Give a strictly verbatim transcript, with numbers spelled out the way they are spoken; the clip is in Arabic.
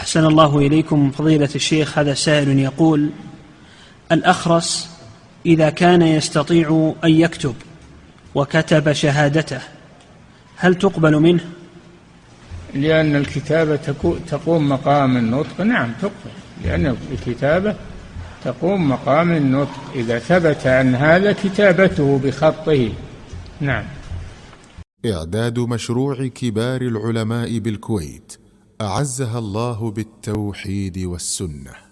أحسن الله إليكم فضيلة الشيخ. هذا سائل يقول: الأخرس إذا كان يستطيع أن يكتب وكتب شهادته هل تقبل منه؟ لأن الكتابة تقوم مقام النطق. نعم تقبل، لأن الكتابة تقوم مقام النطق إذا ثبت عن هذا كتابته بخطه. نعم. إعداد مشروع كبار العلماء بالكويت أعزها الله بالتوحيد والسنة.